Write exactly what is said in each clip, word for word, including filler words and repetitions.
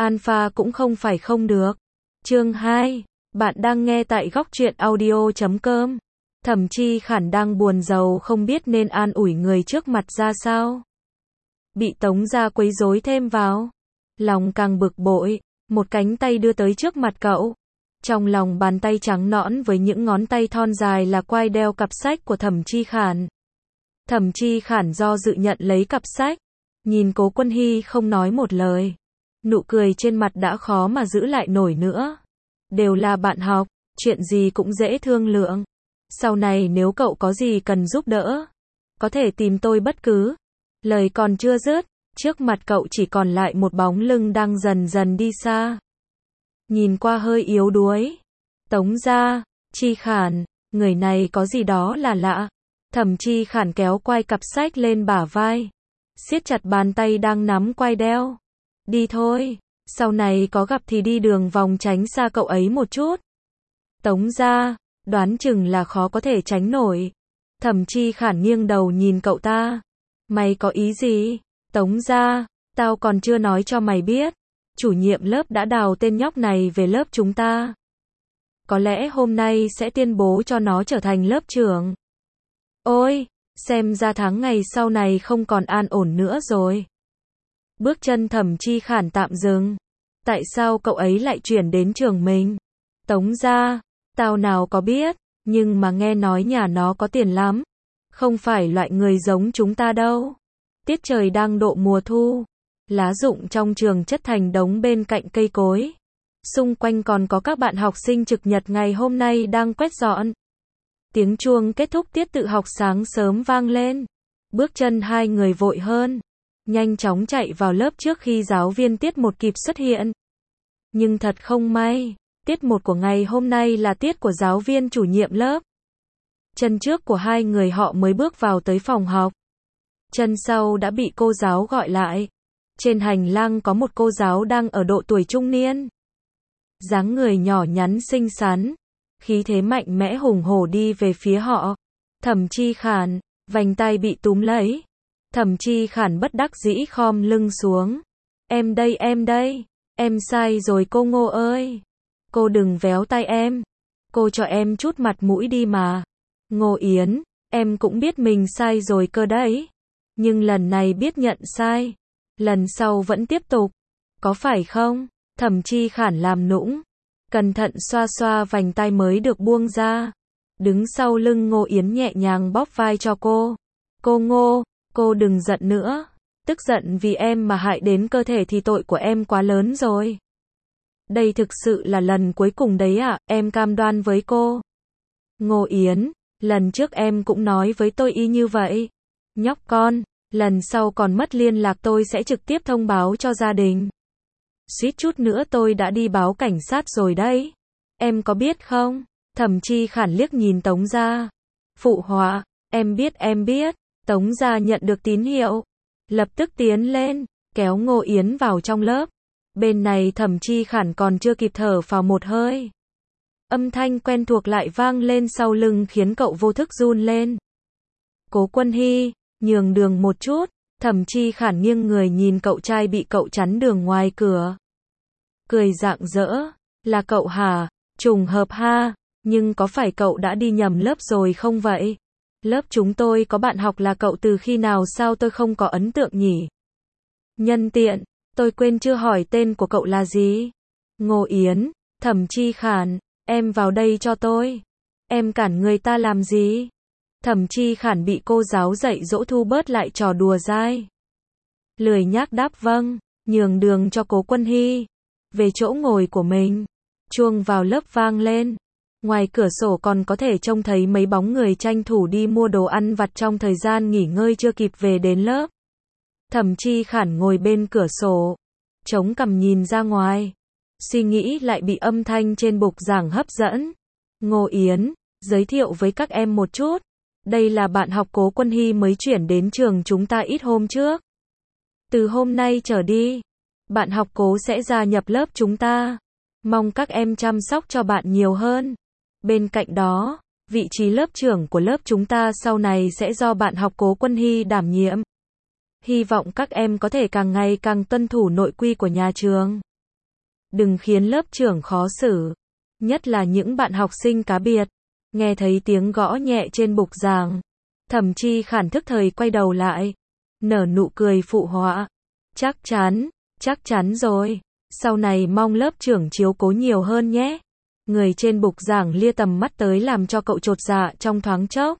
Alpha cũng không phải không được. Chương hai. Bạn đang nghe tại góc truyện audio chấm com. Thẩm Chi Khản đang buồn rầu không biết nên an ủi người trước mặt ra sao. Bị Tống gia quấy rối thêm vào. Lòng càng bực bội, một cánh tay đưa tới trước mặt cậu. Trong lòng bàn tay trắng nõn với những ngón tay thon dài là quai đeo cặp sách của Thẩm Chi Khản. Thẩm Chi Khản do dự nhận lấy cặp sách. Nhìn Cố Quân Hy không nói một lời. Nụ cười trên mặt đã khó mà giữ lại nổi nữa. Đều là bạn học, chuyện gì cũng dễ thương lượng. Sau này nếu cậu có gì cần giúp đỡ, có thể tìm tôi bất cứ. Lời còn chưa dứt, trước mặt cậu chỉ còn lại một bóng lưng đang dần dần đi xa. Nhìn qua hơi yếu đuối. Tống gia, Chi Khản, người này có gì đó là lạ. Thẩm Chi Khản kéo quai cặp sách lên bả vai, siết chặt bàn tay đang nắm quai đeo. Đi thôi, sau này có gặp thì đi đường vòng tránh xa cậu ấy một chút. Tống gia, đoán chừng là khó có thể tránh nổi. Thẩm Chi Khản nghiêng đầu nhìn cậu ta. Mày có ý gì? Tống gia, tao còn chưa nói cho mày biết. Chủ nhiệm lớp đã đào tên nhóc này về lớp chúng ta. Có lẽ hôm nay sẽ tuyên bố cho nó trở thành lớp trưởng. Ôi, xem ra tháng ngày sau này không còn an ổn nữa rồi. Bước chân Thẩm Chi Khản tạm dừng. Tại sao cậu ấy lại chuyển đến trường mình? Tống gia, tao nào có biết, nhưng mà nghe nói nhà nó có tiền lắm. Không phải loại người giống chúng ta đâu. Tiết trời đang độ mùa thu. Lá rụng trong trường chất thành đống bên cạnh cây cối. Xung quanh còn có các bạn học sinh trực nhật ngày hôm nay đang quét dọn. Tiếng chuông kết thúc tiết tự học sáng sớm vang lên. Bước chân hai người vội hơn. Nhanh chóng chạy vào lớp trước khi giáo viên tiết một kịp xuất hiện. Nhưng thật không may, tiết một của ngày hôm nay là tiết của giáo viên chủ nhiệm lớp. Chân trước của hai người họ mới bước vào tới phòng học. Chân sau đã bị cô giáo gọi lại. Trên hành lang có một cô giáo đang ở độ tuổi trung niên. Dáng người nhỏ nhắn xinh xắn, khí thế mạnh mẽ hùng hổ đi về phía họ. Thẩm Chi Khản, vành tay bị túm lấy. Thẩm Chi Khản bất đắc dĩ khom lưng xuống. Em đây em đây, em sai rồi cô Ngô ơi. Cô đừng véo tay em. Cô cho em chút mặt mũi đi mà. Ngô Yến, em cũng biết mình sai rồi cơ đấy. Nhưng lần này biết nhận sai. Lần sau vẫn tiếp tục. Có phải không? Thẩm Chi Khản làm nũng. Cẩn thận xoa xoa vành tay mới được buông ra. Đứng sau lưng Ngô Yến nhẹ nhàng bóp vai cho cô. Cô Ngô, cô đừng giận nữa. Tức giận vì em mà hại đến cơ thể thì tội của em quá lớn rồi. Đây thực sự là lần cuối cùng đấy ạ, à, em cam đoan với cô. Ngô Yến, lần trước em cũng nói với tôi y như vậy. Nhóc con, lần sau còn mất liên lạc tôi sẽ trực tiếp thông báo cho gia đình. Suýt chút nữa tôi đã đi báo cảnh sát rồi đấy. Em có biết không? Thẩm Chi Khản liếc nhìn Tống gia. Phụ họa, em biết em biết. Tống gia nhận được tín hiệu. Lập tức tiến lên, kéo Ngô Yến vào trong lớp. Bên này Thẩm Chi Khản còn chưa kịp thở phào một hơi. Âm thanh quen thuộc lại vang lên sau lưng khiến cậu vô thức run lên. Cố Quân Hy, nhường đường một chút. Thẩm Chi Khản nghiêng người nhìn cậu trai bị cậu chắn đường ngoài cửa. Cười rạng rỡ. Là cậu hả? Trùng hợp ha. Nhưng có phải cậu đã đi nhầm lớp rồi không vậy? Lớp chúng tôi có bạn học là cậu từ khi nào sao tôi không có ấn tượng nhỉ? Nhân tiện, tôi quên chưa hỏi tên của cậu là gì? Ngô Yến, Thẩm Chi Khản, em vào đây cho tôi. Em cản người ta làm gì? Thẩm Chi Khản bị cô giáo dạy dỗ thu bớt lại trò đùa dai. Lười nhác đáp vâng, nhường đường cho Cố Quân Hy. Về chỗ ngồi của mình. Chuông vào lớp vang lên. Ngoài cửa sổ còn có thể trông thấy mấy bóng người tranh thủ đi mua đồ ăn vặt trong thời gian nghỉ ngơi chưa kịp về đến lớp. Thẩm Chi Khản ngồi bên cửa sổ, chống cằm nhìn ra ngoài. Suy nghĩ lại bị âm thanh trên bục giảng hấp dẫn. Ngô Yến, giới thiệu với các em một chút. Đây là bạn học Cố Quân Hy mới chuyển đến trường chúng ta ít hôm trước. Từ hôm nay trở đi, bạn học Cố sẽ gia nhập lớp chúng ta. Mong các em chăm sóc cho bạn nhiều hơn. Bên cạnh đó, vị trí lớp trưởng của lớp chúng ta sau này sẽ do bạn học Cố Quân Hy đảm nhiệm. Hy vọng các em có thể càng ngày càng tuân thủ nội quy của nhà trường. đừng khiến lớp trưởng khó xử. Nhất là những bạn học sinh cá biệt. Nghe thấy tiếng gõ nhẹ trên bục giảng. Thẩm Chi Khản thức thời quay đầu lại. Nở nụ cười phụ họa. Chắc chắn, chắc chắn rồi. Sau này mong lớp trưởng chiếu cố nhiều hơn nhé. Người trên bục giảng lia tầm mắt tới làm cho cậu chột dạ trong thoáng chốc.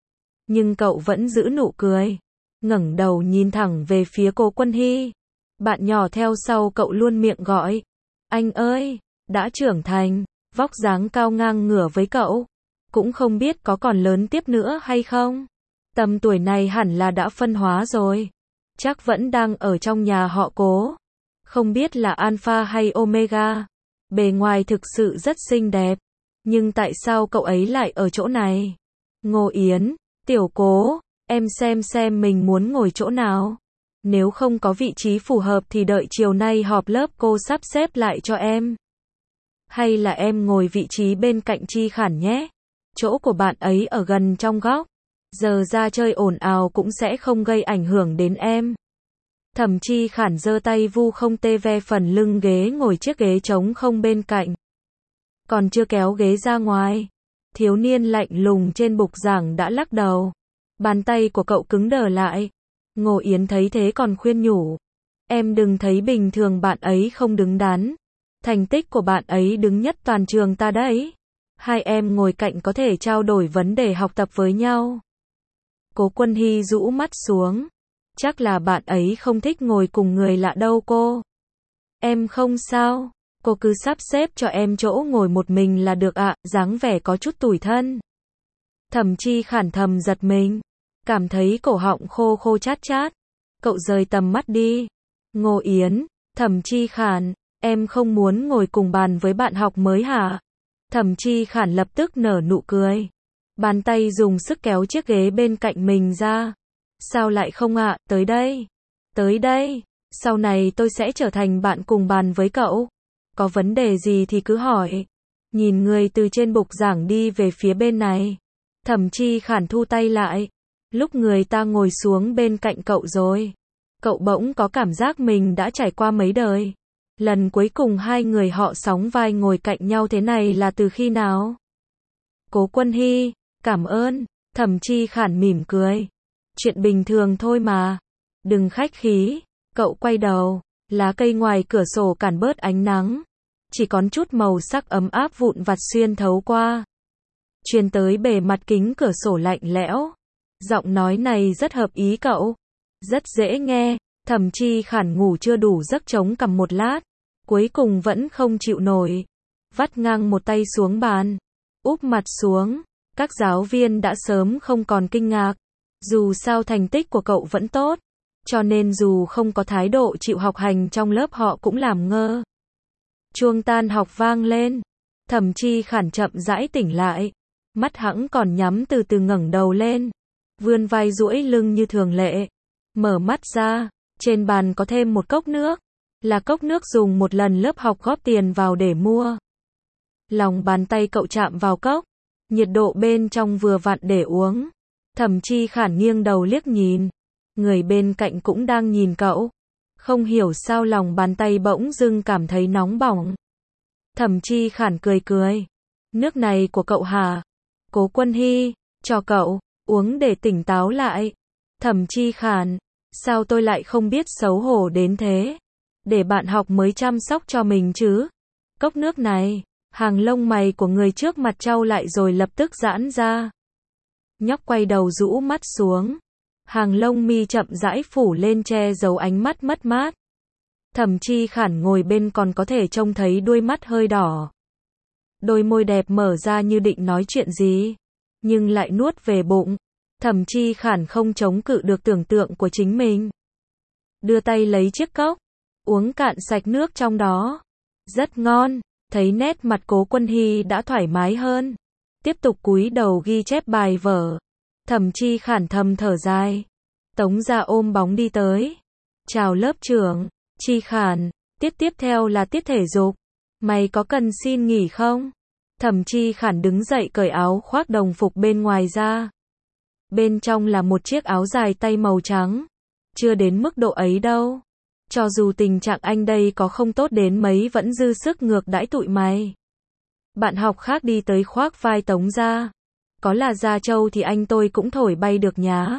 Nhưng cậu vẫn giữ nụ cười. Ngẩng đầu nhìn thẳng về phía Cố Quân Hy. Bạn nhỏ theo sau cậu luôn miệng gọi. Anh ơi, đã trưởng thành, vóc dáng cao ngang ngửa với cậu. Cũng không biết có còn lớn tiếp nữa hay không. Tầm tuổi này hẳn là đã phân hóa rồi. Chắc vẫn đang ở trong nhà họ Cố. Không biết là Alpha hay Omega. Bề ngoài thực sự rất xinh đẹp. Nhưng tại sao cậu ấy lại ở chỗ này? Ngô Yến, Tiểu Cố, em xem xem mình muốn ngồi chỗ nào. Nếu không có vị trí phù hợp thì đợi chiều nay họp lớp cô sắp xếp lại cho em. Hay là em ngồi vị trí bên cạnh Chi Khản nhé. Chỗ của bạn ấy ở gần trong góc. Giờ ra chơi ồn ào cũng sẽ không gây ảnh hưởng đến em. Thẩm Chi Khản giơ tay vu không tê ve phần lưng ghế ngồi chiếc ghế trống không bên cạnh. Còn chưa kéo ghế ra ngoài. Thiếu niên lạnh lùng trên bục giảng đã lắc đầu. Bàn tay của cậu cứng đờ lại. Ngô Yến thấy thế còn khuyên nhủ. Em đừng thấy bình thường bạn ấy không đứng đắn. Thành tích của bạn ấy đứng nhất toàn trường ta đấy. Hai em ngồi cạnh có thể trao đổi vấn đề học tập với nhau. Cố Quân Hy rũ mắt xuống. Chắc là bạn ấy không thích ngồi cùng người lạ đâu cô. Em không sao. Cô cứ sắp xếp cho em chỗ ngồi một mình là được ạ, dáng vẻ có chút tủi thân. Thẩm Chi Khản thầm giật mình. Cảm thấy cổ họng khô khô chát chát. Cậu rời tầm mắt đi. Ngô Yến, Thẩm Chi Khản, em không muốn ngồi cùng bàn với bạn học mới hả? Thẩm Chi Khản lập tức nở nụ cười. Bàn tay dùng sức kéo chiếc ghế bên cạnh mình ra. Sao lại không ạ, tới đây. Tới đây, sau này tôi sẽ trở thành bạn cùng bàn với cậu. Có vấn đề gì thì cứ hỏi. Nhìn người từ trên bục giảng đi về phía bên này. Thẩm Chi Khản thu tay lại. Lúc người ta ngồi xuống bên cạnh cậu rồi. Cậu bỗng có cảm giác mình đã trải qua mấy đời. Lần cuối cùng hai người họ sóng vai ngồi cạnh nhau thế này là từ khi nào? Cố Quân Hy, cảm ơn. Thẩm Chi Khản mỉm cười. Chuyện bình thường thôi mà. Đừng khách khí. Cậu quay đầu. Lá cây ngoài cửa sổ cản bớt ánh nắng. Chỉ còn chút màu sắc ấm áp vụn vặt xuyên thấu qua. Truyền tới bề mặt kính cửa sổ lạnh lẽo. Giọng nói này rất hợp ý cậu. Rất dễ nghe. Thẩm Chi Khản ngủ chưa đủ giấc chống cằm một lát. Cuối cùng vẫn không chịu nổi. Vắt ngang một tay xuống bàn. Úp mặt xuống. Các giáo viên đã sớm không còn kinh ngạc. Dù sao thành tích của cậu vẫn tốt. Cho nên dù không có thái độ chịu học hành trong lớp họ cũng làm ngơ. Chuông tan học vang lên. Thẩm Chi Khản chậm rãi tỉnh lại. Mắt hẵng còn nhắm từ từ ngẩng đầu lên. Vươn vai duỗi lưng như thường lệ. Mở mắt ra. Trên bàn có thêm một cốc nước. Là cốc nước dùng một lần lớp học góp tiền vào để mua. Lòng bàn tay cậu chạm vào cốc. Nhiệt độ bên trong vừa vặn để uống. Thẩm Chi Khản nghiêng đầu liếc nhìn. Người bên cạnh cũng đang nhìn cậu. Không hiểu sao lòng bàn tay bỗng dưng cảm thấy nóng bỏng. Thẩm Chi Khản cười cười. Nước này của cậu hả? Cố Quân Hy, cho cậu, uống để tỉnh táo lại. Thẩm Chi Khản, sao tôi lại không biết xấu hổ đến thế? Để bạn học mới chăm sóc cho mình chứ. Cốc nước này, hàng lông mày của người trước mặt trao lại rồi lập tức giãn ra. Nhóc quay đầu rũ mắt xuống. Hàng lông mi chậm rãi phủ lên che giấu ánh mắt mất mát. Thẩm Chi Khản ngồi bên còn có thể trông thấy đuôi mắt hơi đỏ. Đôi môi đẹp mở ra như định nói chuyện gì. Nhưng lại nuốt về bụng. Thẩm Chi Khản không chống cự được tưởng tượng của chính mình. Đưa tay lấy chiếc cốc. Uống cạn sạch nước trong đó. Rất ngon. Thấy nét mặt Cố Quân Hy đã thoải mái hơn. Tiếp tục cúi đầu ghi chép bài vở. Thẩm Chi Khản thầm thở dài. Tống Gia ôm bóng đi tới. Chào lớp trưởng. Chi Khản, tiết tiếp theo là tiết thể dục. Mày có cần xin nghỉ không? Thẩm Chi Khản đứng dậy cởi áo khoác đồng phục bên ngoài ra. Bên trong là một chiếc áo dài tay màu trắng. Chưa đến mức độ ấy đâu. Cho dù tình trạng anh đây có không tốt đến mấy vẫn dư sức ngược đãi tụi mày. Bạn học khác đi tới khoác vai Tống Gia. Có là Gia Châu thì anh tôi cũng thổi bay được nhá.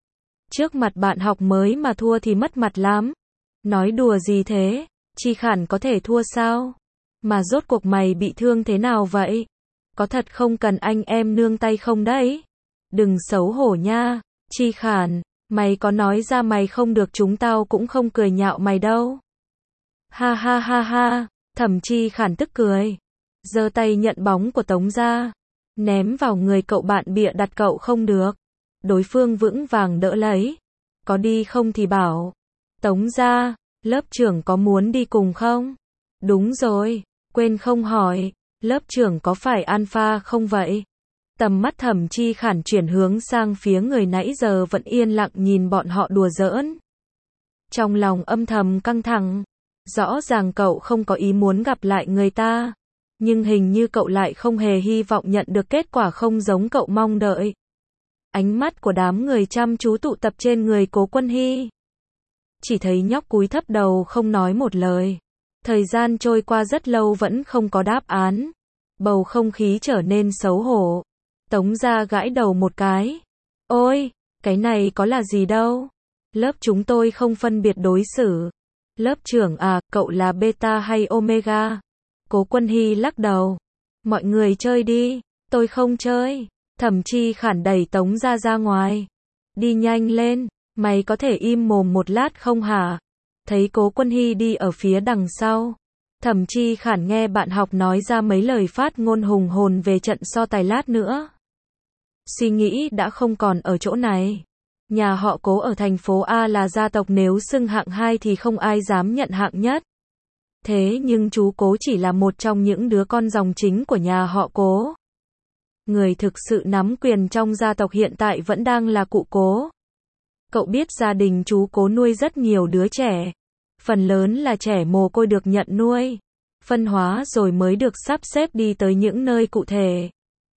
Trước mặt bạn học mới mà thua thì mất mặt lắm. Nói đùa gì thế? Chi Khản có thể thua sao? Mà rốt cuộc mày bị thương thế nào vậy? Có thật không cần anh em nương tay không đấy? Đừng xấu hổ nha. Chi Khản, mày có nói ra mày không được chúng tao cũng không cười nhạo mày đâu. Ha ha ha ha, Thẩm Chi Khản tức cười. Giơ tay nhận bóng của Tống Gia. Ném vào người cậu bạn bịa đặt cậu không được. Đối phương vững vàng đỡ lấy. Có đi không thì bảo. Tống Gia, lớp trưởng có muốn đi cùng không? Đúng rồi, quên không hỏi. Lớp trưởng có phải alpha không vậy? Tầm mắt Thẩm Chi Khản chuyển hướng sang phía người nãy giờ vẫn yên lặng nhìn bọn họ đùa giỡn. Trong lòng âm thầm căng thẳng. Rõ ràng cậu không có ý muốn gặp lại người ta. Nhưng hình như cậu lại không hề hy vọng nhận được kết quả không giống cậu mong đợi. Ánh mắt của đám người chăm chú tụ tập trên người Cố Quân Hy. Chỉ thấy nhóc cúi thấp đầu không nói một lời. Thời gian trôi qua rất lâu vẫn không có đáp án. Bầu không khí trở nên xấu hổ. Tống Gia gãi đầu một cái. Ôi, cái này có là gì đâu. Lớp chúng tôi không phân biệt đối xử. Lớp trưởng à, cậu là beta hay omega? Cố Quân Hy lắc đầu. Mọi người chơi đi, tôi không chơi. Thẩm Chi Khản đẩy Tống Gia ra ngoài. Đi nhanh lên, mày có thể im mồm một lát không hả? Thấy Cố Quân Hy đi ở phía đằng sau. Thẩm Chi Khản nghe bạn học nói ra mấy lời phát ngôn hùng hồn về trận so tài lát nữa. Suy nghĩ đã không còn ở chỗ này. Nhà họ Cố ở thành phố A là gia tộc nếu xưng hạng hai thì không ai dám nhận hạng nhất. Thế nhưng chú Cố chỉ là một trong những đứa con dòng chính của nhà họ Cố. Người thực sự nắm quyền trong gia tộc hiện tại vẫn đang là cụ Cố. Cậu biết gia đình chú Cố nuôi rất nhiều đứa trẻ. Phần lớn là trẻ mồ côi được nhận nuôi, phân hóa rồi mới được sắp xếp đi tới những nơi cụ thể.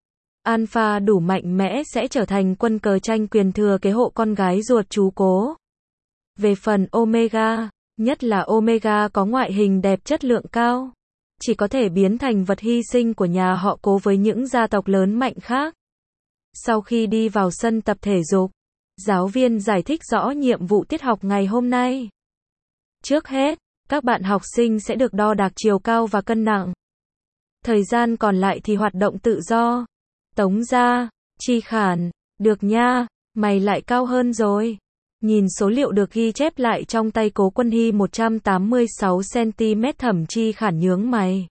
Alpha đủ mạnh mẽ sẽ trở thành quân cờ tranh quyền thừa kế hộ con gái ruột chú Cố. Về phần Omega, nhất là Omega có ngoại hình đẹp chất lượng cao, chỉ có thể biến thành vật hy sinh của nhà họ Cố với những gia tộc lớn mạnh khác. Sau khi đi vào sân tập thể dục, giáo viên giải thích rõ nhiệm vụ tiết học ngày hôm nay. Trước hết, các bạn học sinh sẽ được đo đạc chiều cao và cân nặng. Thời gian còn lại thì hoạt động tự do. Tống Gia, Chi Khản, được nha, mày lại cao hơn rồi. Nhìn số liệu được ghi chép lại trong tay Cố Quân Hy một trăm tám mươi sáu xăng-ti-mét Thẩm Chi Khản nhướng mày.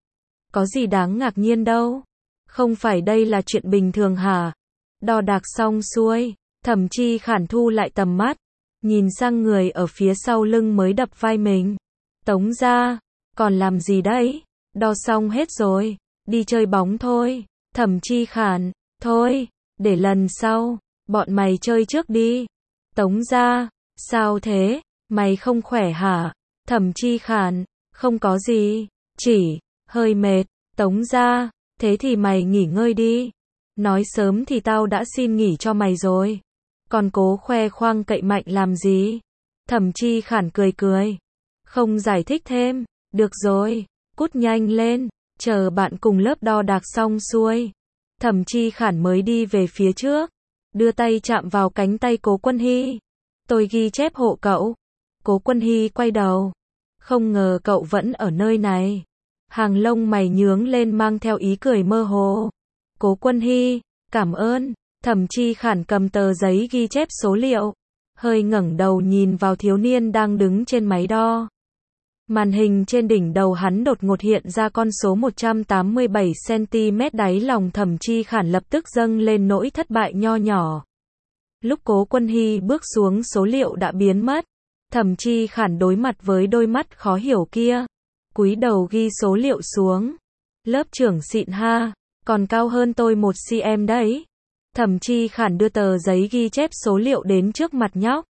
Có gì đáng ngạc nhiên đâu. Không phải đây là chuyện bình thường hả? Đo đạc xong xuôi, Thẩm Chi Khản thu lại tầm mắt. Nhìn sang người ở phía sau lưng mới đập vai mình. Tống Gia, còn làm gì đấy? Đo xong hết rồi, đi chơi bóng thôi. Thẩm Chi Khản, thôi, để lần sau, bọn mày chơi trước đi. Tống Gia, sao thế, mày không khỏe hả? Thẩm Chi Khản, không có gì, chỉ, hơi mệt. Tống Gia, thế thì mày nghỉ ngơi đi. Nói sớm thì tao đã xin nghỉ cho mày rồi. Còn cố khoe khoang cậy mạnh làm gì? Thẩm Chi Khản cười cười. Không giải thích thêm, được rồi, cút nhanh lên, chờ bạn cùng lớp đo đạc xong xuôi. Thẩm Chi Khản mới đi về phía trước, đưa tay chạm vào cánh tay Cố Quân Hy. Tôi ghi chép hộ cậu. Cố Quân Hy quay đầu. Không ngờ cậu vẫn ở nơi này. Hàng lông mày nhướng lên mang theo ý cười mơ hồ. Cố Quân Hy, cảm ơn. Thẩm Chi Khản cầm tờ giấy ghi chép số liệu, hơi ngẩng đầu nhìn vào thiếu niên đang đứng trên máy đo. Màn hình trên đỉnh đầu hắn đột ngột hiện ra con số một trăm tám mươi bảy xăng-ti-mét, đáy lòng Thẩm Chi Khản lập tức dâng lên nỗi thất bại nho nhỏ. Lúc Cố Quân Hy bước xuống số liệu đã biến mất. Thẩm Chi Khản đối mặt với đôi mắt khó hiểu kia, cúi đầu ghi số liệu xuống. Lớp trưởng xịn ha, còn cao hơn tôi một xăng-ti-mét đấy. Thẩm Chi Khản đưa tờ giấy ghi chép số liệu đến trước mặt nhóc.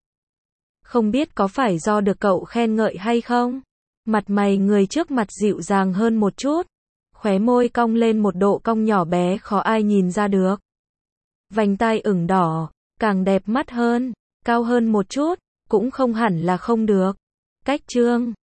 Không biết có phải do được cậu khen ngợi hay không? Mặt mày người trước mặt dịu dàng hơn một chút. Khóe môi cong lên một độ cong nhỏ bé khó ai nhìn ra được. Vành tai ửng đỏ, càng đẹp mắt hơn. Cao hơn một chút, cũng không hẳn là không được. Cách chương